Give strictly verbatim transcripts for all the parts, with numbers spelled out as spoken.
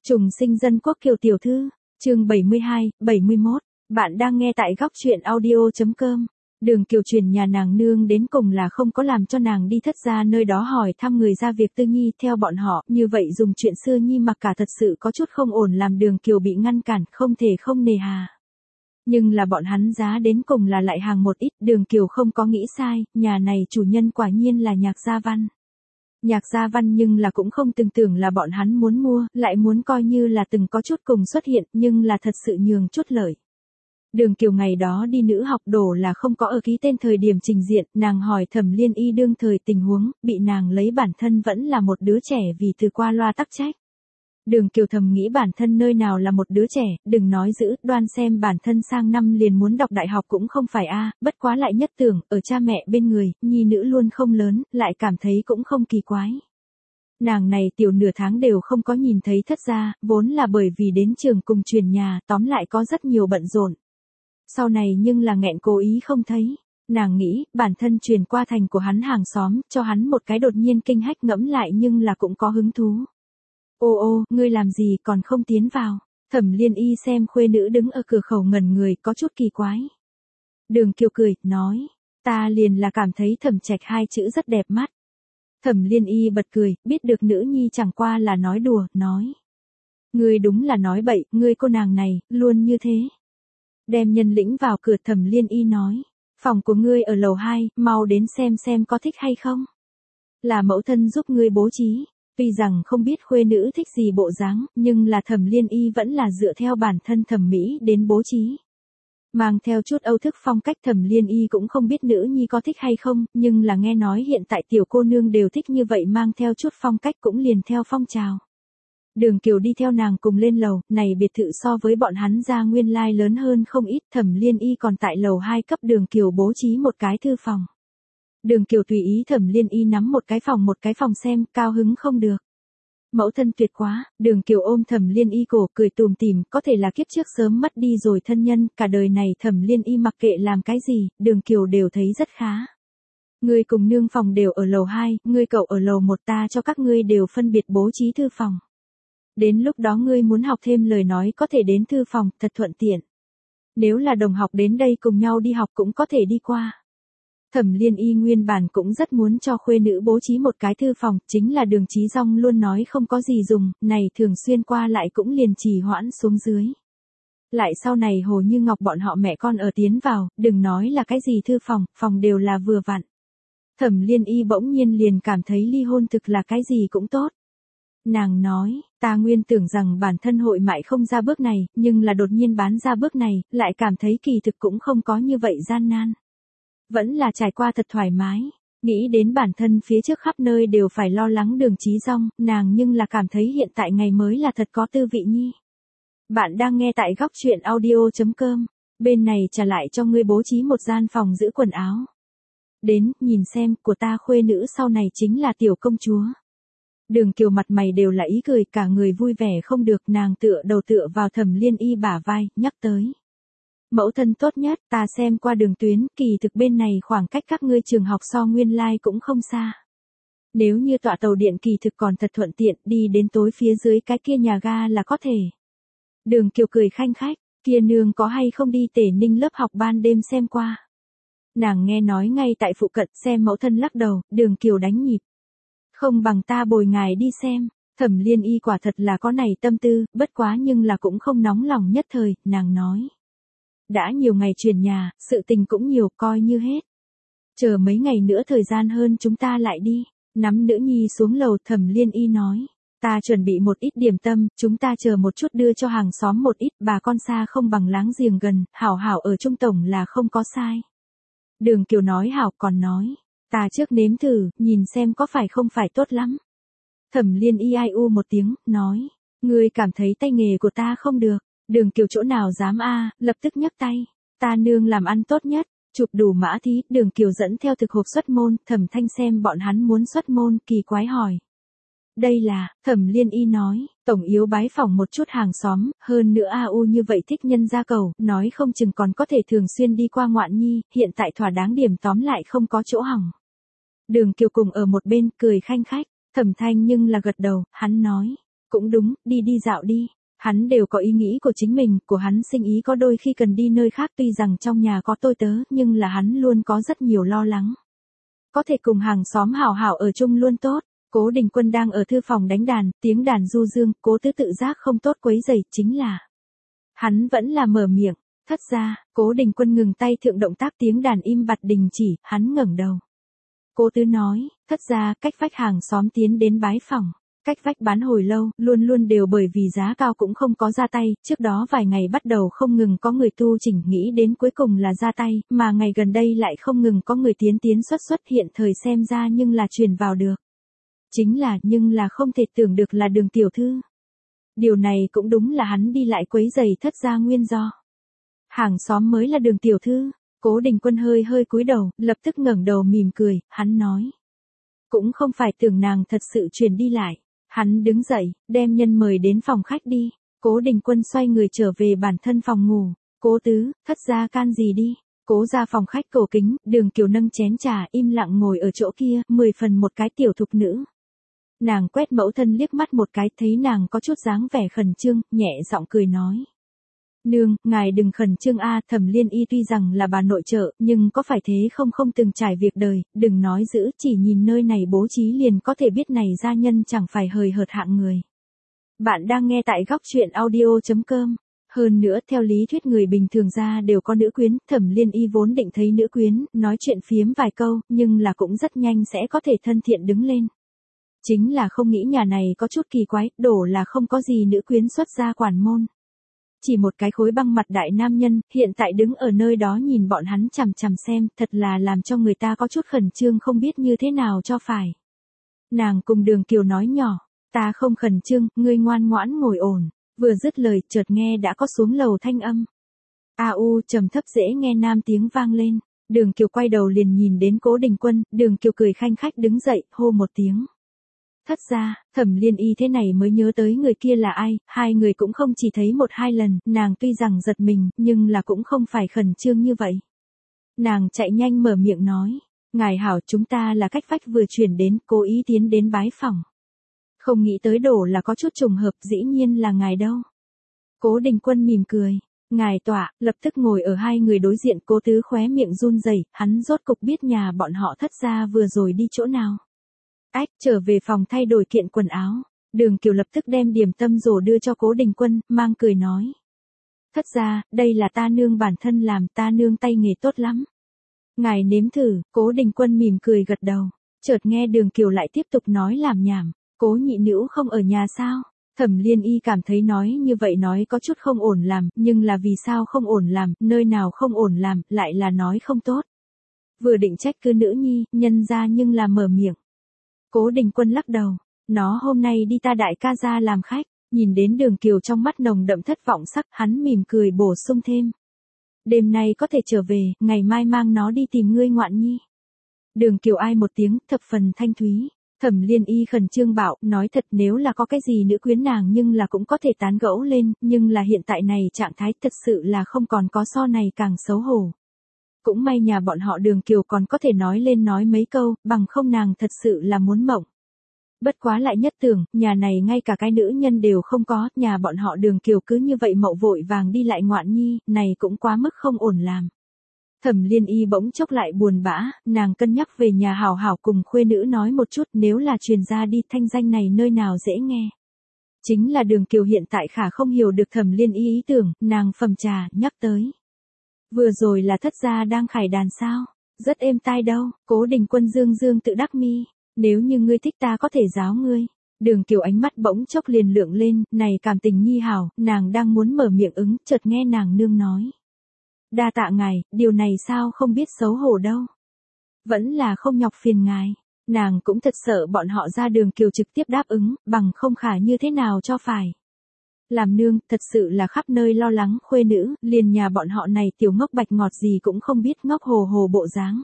Trùng sinh dân quốc Kiều tiểu thư, chương bảy mươi hai, bảy mươi mốt, bạn đang nghe tại góc truyện audio.com. Đường Kiều truyền nhà nàng nương đến cùng là không có làm cho nàng đi thất gia nơi đó hỏi thăm người ra việc tư nhi theo bọn họ, như vậy dùng chuyện xưa nhi mặc cả thật sự có chút không ổn làm Đường Kiều bị ngăn cản, không thể không nề hà. Nhưng là bọn hắn giá đến cùng là lại hàng một ít, Đường Kiều không có nghĩ sai, nhà này chủ nhân quả nhiên là Nhạc Gia Văn. Nhạc Gia Văn nhưng là cũng không từng tưởng là bọn hắn muốn mua, lại muốn coi như là từng có chút cùng xuất hiện, nhưng là thật sự nhường chút lợi. Đường Kiều ngày đó đi nữ học đồ là không có ở ký tên thời điểm trình diện, nàng hỏi Thẩm Liên Y đương thời tình huống, bị nàng lấy bản thân vẫn là một đứa trẻ vì từ qua loa tắc trách. Đường Kiều thầm nghĩ bản thân nơi nào là một đứa trẻ, đừng nói giữ, đoan xem bản thân sang năm liền muốn đọc đại học cũng không phải a, bất quá lại nhất tưởng, ở cha mẹ bên người, nhi nữ luôn không lớn, lại cảm thấy cũng không kỳ quái. Nàng này tiểu nửa tháng đều không có nhìn thấy thất gia, vốn là bởi vì đến trường cùng truyền nhà, tóm lại có rất nhiều bận rộn. Sau này nhưng là nghẹn cố ý không thấy. Nàng nghĩ, bản thân truyền qua thành của hắn hàng xóm, cho hắn một cái đột nhiên kinh hách ngẫm lại nhưng là cũng có hứng thú. Ô ô, ngươi làm gì còn không tiến vào? Thẩm Liên Y xem khuê nữ đứng ở cửa khẩu ngẩn người có chút kỳ quái. Đường Kiều cười, nói, ta liền là cảm thấy Thẩm Trạch hai chữ rất đẹp mắt. Thẩm Liên Y bật cười, biết được nữ nhi chẳng qua là nói đùa, nói. Ngươi đúng là nói bậy, ngươi cô nàng này, luôn như thế. Đem nhân lĩnh vào cửa, Thẩm Liên Y nói, phòng của ngươi ở lầu hai, mau đến xem xem có thích hay không. Là mẫu thân giúp ngươi bố trí. Tuy rằng không biết khuê nữ thích gì bộ dáng, nhưng là Thẩm Liên Y vẫn là dựa theo bản thân thẩm mỹ đến bố trí. Mang theo chút Âu thức phong cách, Thẩm Liên Y cũng không biết nữ nhi có thích hay không, nhưng là nghe nói hiện tại tiểu cô nương đều thích như vậy, mang theo chút phong cách cũng liền theo phong trào. Đường Kiều đi theo nàng cùng lên lầu, này biệt thự so với bọn hắn ra nguyên lai lớn hơn không ít, Thẩm Liên Y còn tại lầu hai cấp Đường Kiều bố trí một cái thư phòng. Đường Kiều tùy ý Thẩm Liên Y nắm một cái phòng một cái phòng xem, cao hứng không được. Mẫu thân tuyệt quá, Đường Kiều ôm Thẩm Liên Y cổ cười tùm tìm, có thể là kiếp trước sớm mất đi rồi thân nhân, cả đời này Thẩm Liên Y mặc kệ làm cái gì, Đường Kiều đều thấy rất khá. Ngươi cùng nương phòng đều ở lầu hai, ngươi cậu ở lầu một, ta cho các ngươi đều phân biệt bố trí thư phòng. Đến lúc đó ngươi muốn học thêm lời nói có thể đến thư phòng, thật thuận tiện. Nếu là đồng học đến đây cùng nhau đi học cũng có thể đi qua. Thẩm Liên Y nguyên bản cũng rất muốn cho khuê nữ bố trí một cái thư phòng, chính là Đường Chí Dong luôn nói không có gì dùng, này thường xuyên qua lại cũng liền trì hoãn xuống dưới. Lại sau này Hồ Như Ngọc bọn họ mẹ con ở tiến vào, đừng nói là cái gì thư phòng, phòng đều là vừa vặn. Thẩm Liên Y bỗng nhiên liền cảm thấy ly hôn thực là cái gì cũng tốt. Nàng nói, ta nguyên tưởng rằng bản thân hội mại không ra bước này, nhưng là đột nhiên bán ra bước này, lại cảm thấy kỳ thực cũng không có như vậy gian nan. Vẫn là trải qua thật thoải mái, nghĩ đến bản thân phía trước khắp nơi đều phải lo lắng Đường Chí Dong, nàng nhưng là cảm thấy hiện tại ngày mới là thật có tư vị nhi. Bạn đang nghe tại góc truyện audio.com, bên này trả lại cho ngươi bố trí một gian phòng giữ quần áo. Đến, nhìn xem, của ta khuê nữ sau này chính là tiểu công chúa. Đường Kiều mặt mày đều là ý cười, cả người vui vẻ không được, nàng tựa đầu tựa vào Thẩm Liên Y bả vai, nhắc tới. Mẫu thân tốt nhất, ta xem qua đường tuyến, kỳ thực bên này khoảng cách các ngươi trường học so nguyên lai cũng không xa. Nếu như tọa tàu điện kỳ thực còn thật thuận tiện, đi đến tối phía dưới cái kia nhà ga là có thể. Đường Kiều cười khanh khách, kia nương có hay không đi Tể Ninh lớp học ban đêm xem qua. Nàng nghe nói ngay tại phụ cận, xem mẫu thân lắc đầu, Đường Kiều đánh nhịp. Không bằng ta bồi ngài đi xem. Thẩm Liên Y quả thật là có này tâm tư, bất quá nhưng là cũng không nóng lòng nhất thời, nàng nói. Đã nhiều ngày chuyển nhà, sự tình cũng nhiều, coi như hết. Chờ mấy ngày nữa thời gian hơn chúng ta lại đi. Nắm nữ nhi xuống lầu, Thẩm Liên Y nói. Ta chuẩn bị một ít điểm tâm, chúng ta chờ một chút đưa cho hàng xóm một ít, bà con xa không bằng láng giềng gần, hảo hảo ở trung tổng là không có sai. Đường Kiều nói hảo, còn nói. Ta trước nếm thử, nhìn xem có phải không phải tốt lắm. Thẩm Liên Y ai u một tiếng, nói. Ngươi cảm thấy tay nghề của ta không được. Đường Kiều chỗ nào dám a, lập tức nhấc tay. Ta nương làm ăn tốt nhất, chụp đủ mã thí, Đường Kiều dẫn theo thực hộp xuất môn, Thẩm Thanh xem bọn hắn muốn xuất môn, kỳ quái hỏi. Đây là, Thẩm Liên Y nói, tổng yếu bái phỏng một chút hàng xóm, hơn nữa a u như vậy thích nhân gia cầu, nói không chừng còn có thể thường xuyên đi qua ngoạn nhi, hiện tại thỏa đáng điểm tóm lại không có chỗ hỏng. Đường Kiều cùng ở một bên, cười khanh khách, Thẩm Thanh nhưng là gật đầu, hắn nói. Cũng đúng, đi đi dạo đi. Hắn đều có ý nghĩ của chính mình, của hắn sinh ý có đôi khi cần đi nơi khác tuy rằng trong nhà có tôi tớ nhưng là hắn luôn có rất nhiều lo lắng. Có thể cùng hàng xóm hảo hảo ở chung luôn tốt. Cố Đình Quân đang ở thư phòng đánh đàn, tiếng đàn du dương, Cố Tứ tự giác không tốt quấy rầy, chính là hắn vẫn là mở miệng. Thất gia, Cố Đình Quân ngừng tay thượng động tác, tiếng đàn im bặt đình chỉ, hắn ngẩng đầu. Cố Tứ nói, thất gia, cách vách hàng xóm tiến đến bái phỏng. Cách vách bán hồi lâu, luôn luôn đều bởi vì giá cao cũng không có ra tay, trước đó vài ngày bắt đầu không ngừng có người tu chỉnh, nghĩ đến cuối cùng là ra tay, mà ngày gần đây lại không ngừng có người tiến tiến xuất xuất, hiện thời xem ra nhưng là truyền vào được. Chính là, nhưng là không thể tưởng được là Đường tiểu thư. Điều này cũng đúng là hắn đi lại quấy rầy thất gia nguyên do. Hàng xóm mới là Đường tiểu thư. Cố Đình Quân hơi hơi cúi đầu, lập tức ngẩng đầu mỉm cười, hắn nói. Cũng không phải tưởng nàng thật sự truyền đi lại. Hắn đứng dậy, đem nhân mời đến phòng khách đi. Cố Đình Quân xoay người trở về bản thân phòng ngủ. Cố Tứ, thất gia can gì đi. Cố ra phòng khách cổ kính, Đường Kiều nâng chén trà im lặng ngồi ở chỗ kia, mười phần một cái tiểu thục nữ. Nàng quét mẫu thân liếc mắt một cái, thấy nàng có chút dáng vẻ khẩn trương, nhẹ giọng cười nói. Nương, ngài đừng khẩn trương a, Thẩm Liên Y tuy rằng là bà nội trợ, nhưng có phải thế không không từng trải việc đời, đừng nói giữ, chỉ nhìn nơi này bố trí liền có thể biết này gia nhân chẳng phải hời hợt hạng người. Bạn đang nghe tại góc truyện audio chấm com. Hơn nữa theo lý thuyết người bình thường ra đều có nữ quyến, Thẩm Liên Y vốn định thấy nữ quyến, nói chuyện phiếm vài câu, nhưng là cũng rất nhanh sẽ có thể thân thiện đứng lên. Chính là không nghĩ nhà này có chút kỳ quái, đổ là không có gì nữ quyến xuất gia quản môn. Chỉ một cái khối băng mặt đại nam nhân, hiện tại đứng ở nơi đó nhìn bọn hắn chằm chằm xem, thật là làm cho người ta có chút khẩn trương không biết như thế nào cho phải. Nàng cùng Đường Kiều nói nhỏ, ta không khẩn trương, ngươi ngoan ngoãn ngồi ổn. Vừa dứt lời, chợt nghe đã có xuống lầu thanh âm. A u trầm thấp dễ nghe nam tiếng vang lên. Đường Kiều quay đầu liền nhìn đến Cố Đình Quân, Đường Kiều cười khanh khách đứng dậy, hô một tiếng. Thất gia, Thẩm Liên Y thế này mới nhớ tới người kia là ai, hai người cũng không chỉ thấy một hai lần, nàng tuy rằng giật mình, nhưng là cũng không phải khẩn trương như vậy. Nàng chạy nhanh mở miệng nói, ngài hảo, chúng ta là cách vách vừa chuyển đến, cố ý tiến đến bái phỏng. Không nghĩ tới đổ là có chút trùng hợp, dĩ nhiên là ngài đâu. Cố Đình Quân mỉm cười, ngài tọa, lập tức ngồi ở hai người đối diện. Cố Tứ khóe miệng run rẩy, hắn rốt cục biết nhà bọn họ thất gia vừa rồi đi chỗ nào. Ách, trở về phòng thay đổi kiện quần áo. Đường Kiều lập tức đem điểm tâm rổ đưa cho Cố Đình Quân, mang cười nói. Thất gia, đây là ta nương bản thân làm, ta nương tay nghề tốt lắm. Ngài nếm thử. Cố Đình Quân mỉm cười gật đầu. Chợt nghe Đường Kiều lại tiếp tục nói làm nhảm. Cố nhị nữ không ở nhà sao? Thẩm Liên Y cảm thấy nói như vậy nói có chút không ổn làm, nhưng là vì sao không ổn làm, nơi nào không ổn làm, lại là nói không tốt. Vừa định trách cứ nữ nhi, nhân ra nhưng là mở miệng. Cố Đình Quân lắc đầu, nó hôm nay đi ta đại ca ra làm khách, nhìn đến Đường Kiều trong mắt nồng đậm thất vọng sắc, hắn mỉm cười bổ sung thêm. Đêm nay có thể trở về, ngày mai mang nó đi tìm ngươi ngoạn nhi. Đường Kiều ai một tiếng, thập phần thanh thúy. Thẩm Liên Y khẩn trương bảo, nói thật nếu là có cái gì nữ quyến nàng nhưng là cũng có thể tán gẫu lên, nhưng là hiện tại này trạng thái thật sự là không còn có so này càng xấu hổ. Cũng may nhà bọn họ Đường Kiều còn có thể nói lên nói mấy câu, bằng không nàng thật sự là muốn mộng. Bất quá lại nhất tưởng, nhà này ngay cả cái nữ nhân đều không có, nhà bọn họ Đường Kiều cứ như vậy mậu vội vàng đi lại ngoạn nhi, này cũng quá mức không ổn làm. Thẩm Liên Y bỗng chốc lại buồn bã, nàng cân nhắc về nhà hảo hảo cùng khuê nữ nói một chút, nếu là truyền ra đi thanh danh này nơi nào dễ nghe. Chính là Đường Kiều hiện tại khả không hiểu được Thẩm Liên Y ý tưởng, nàng phẩm trà, nhắc tới. Vừa rồi là thất gia đang khải đàn sao, rất êm tai đâu. Cố Đình Quân dương dương tự đắc mi, nếu như ngươi thích ta có thể giáo ngươi. Đường Kiều ánh mắt bỗng chốc liền lượng lên, này cảm tình nhi hảo, nàng đang muốn mở miệng ứng, chợt nghe nàng nương nói. Đa tạ ngài, điều này sao không biết xấu hổ đâu. Vẫn là không nhọc phiền ngài. Nàng cũng thật sợ bọn họ ra. Đường Kiều trực tiếp đáp ứng, bằng không khả như thế nào cho phải. Làm nương, thật sự là khắp nơi lo lắng khuê nữ, liền nhà bọn họ này tiểu ngốc bạch ngọt gì cũng không biết, ngốc hồ hồ bộ dáng.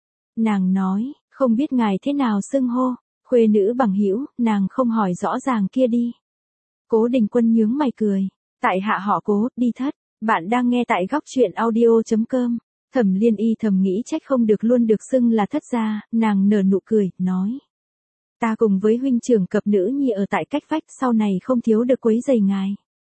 Nàng nói, không biết ngài thế nào xưng hô, khuê nữ bằng hữu, nàng không hỏi rõ ràng kia đi. Cố Đình Quân nhướng mày cười, tại hạ họ Cố, đi thất. Bạn đang nghe tại góc truyện audio chấm com. Thẩm Liên Y thầm nghĩ trách không được luôn được xưng là thất gia, nàng nở nụ cười, nói. Ta cùng với huynh trưởng cập nữ nhi ở tại cách vách, sau này không thiếu được quấy rầy ngài.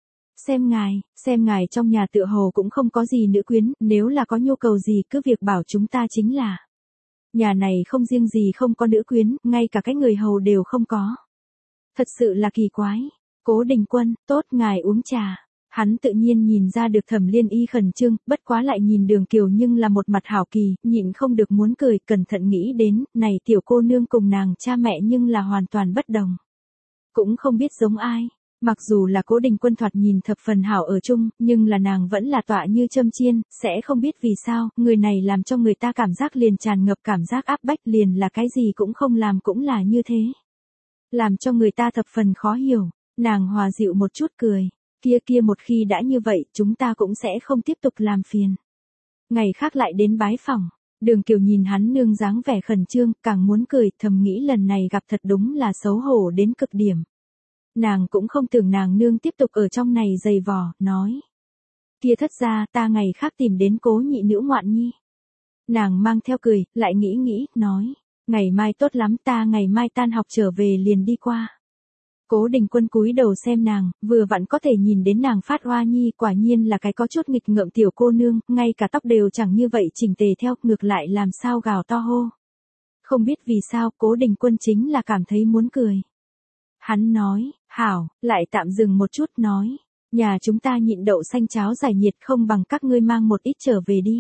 Xem ngài, xem ngài trong nhà tựa hồ cũng không có gì nữ quyến, nếu là có nhu cầu gì cứ việc bảo chúng ta chính là. Nhà này không riêng gì không có nữ quyến, ngay cả cái người hầu đều không có. Thật sự là kỳ quái. Cố Đình Quân, tốt, ngài uống trà. Hắn tự nhiên nhìn ra được Thẩm Liên Y khẩn trương, bất quá lại nhìn Đường Kiều nhưng là một mặt hảo kỳ, nhịn không được muốn cười, cẩn thận nghĩ đến, này tiểu cô nương cùng nàng cha mẹ nhưng là hoàn toàn bất đồng. Cũng không biết giống ai. Mặc dù là Cố Đình Quân thoạt nhìn thập phần hảo ở chung, nhưng là nàng vẫn là tọa như châm chiên, sẽ không biết vì sao, người này làm cho người ta cảm giác liền tràn ngập cảm giác áp bách, liền là cái gì cũng không làm cũng là như thế. Làm cho người ta thập phần khó hiểu, nàng hòa dịu một chút cười, kia kia một khi đã như vậy, chúng ta cũng sẽ không tiếp tục làm phiền. Ngày khác lại đến bái phỏng. Đường Kiều nhìn hắn nương dáng vẻ khẩn trương, càng muốn cười, thầm nghĩ lần này gặp thật đúng là xấu hổ đến cực điểm. Nàng cũng không tưởng nàng nương tiếp tục ở trong này giày vò, nói. Kia thất ra ta ngày khác tìm đến Cố nhị nữ ngoạn nhi. Nàng mang theo cười, lại nghĩ nghĩ, nói. Ngày mai tốt lắm, ta ngày mai tan học trở về liền đi qua. Cố Đình Quân cúi đầu xem nàng, vừa vặn có thể nhìn đến nàng phát hoa nhi, quả nhiên là cái có chút nghịch ngợm tiểu cô nương, ngay cả tóc đều chẳng như vậy chỉnh tề theo, ngược lại làm sao gào to hô. Không biết vì sao, Cố Đình Quân chính là cảm thấy muốn cười. Hắn nói, hảo, lại tạm dừng một chút, nói, nhà chúng ta nhịn đậu xanh cháo giải nhiệt không bằng các ngươi mang một ít trở về đi.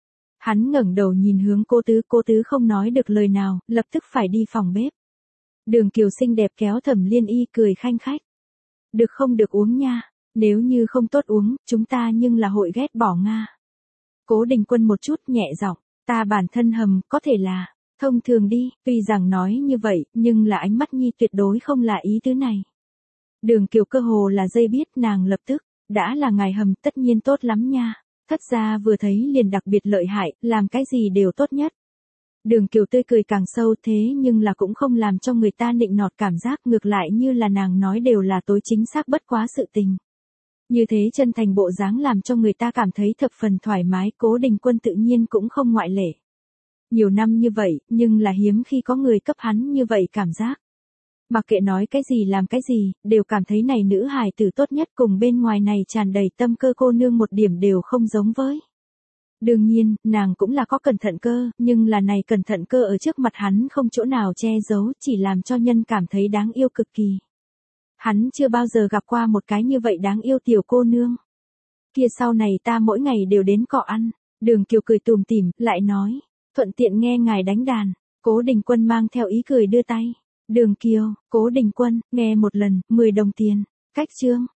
Hắn ngẩng đầu nhìn hướng cô tứ, cô tứ không nói được lời nào, lập tức phải đi phòng bếp. Đường Kiều xinh đẹp kéo Thẩm Liên Y cười khanh khách. Được không được uống nha, nếu như không tốt uống, chúng ta nhưng là hội ghét bỏ Nga. Cố Đình Quân một chút nhẹ giọng, ta bản thân hầm, có thể là, thông thường đi, tuy rằng nói như vậy, nhưng là ánh mắt nhi tuyệt đối không là ý tứ này. Đường Kiều cơ hồ là dây biết, nàng lập tức, đã là ngài hầm, tất nhiên tốt lắm nha. Thất gia vừa thấy liền đặc biệt lợi hại, làm cái gì đều tốt nhất. Đường Kiều tươi cười càng sâu, thế nhưng là cũng không làm cho người ta nịnh nọt cảm giác, ngược lại như là nàng nói đều là tối chính xác bất quá sự tình. Như thế chân thành bộ dáng làm cho người ta cảm thấy thập phần thoải mái, Cố Đình Quân tự nhiên cũng không ngoại lệ. Nhiều năm như vậy, nhưng là hiếm khi có người cấp hắn như vậy cảm giác. Mặc kệ nói cái gì làm cái gì, đều cảm thấy này nữ hài tử tốt nhất, cùng bên ngoài này tràn đầy tâm cơ cô nương một điểm đều không giống với. Đương nhiên, nàng cũng là có cẩn thận cơ, nhưng là này cẩn thận cơ ở trước mặt hắn không chỗ nào che giấu, chỉ làm cho nhân cảm thấy đáng yêu cực kỳ. Hắn chưa bao giờ gặp qua một cái như vậy đáng yêu tiểu cô nương. Kia sau này ta mỗi ngày đều đến cọ ăn. Đường Kiều cười tùm tìm, lại nói, thuận tiện nghe ngài đánh đàn. Cố Đình Quân mang theo ý cười đưa tay. Đường Kiều, Cố Đình Quân, nghe một lần, mười đồng tiền. Cách chương.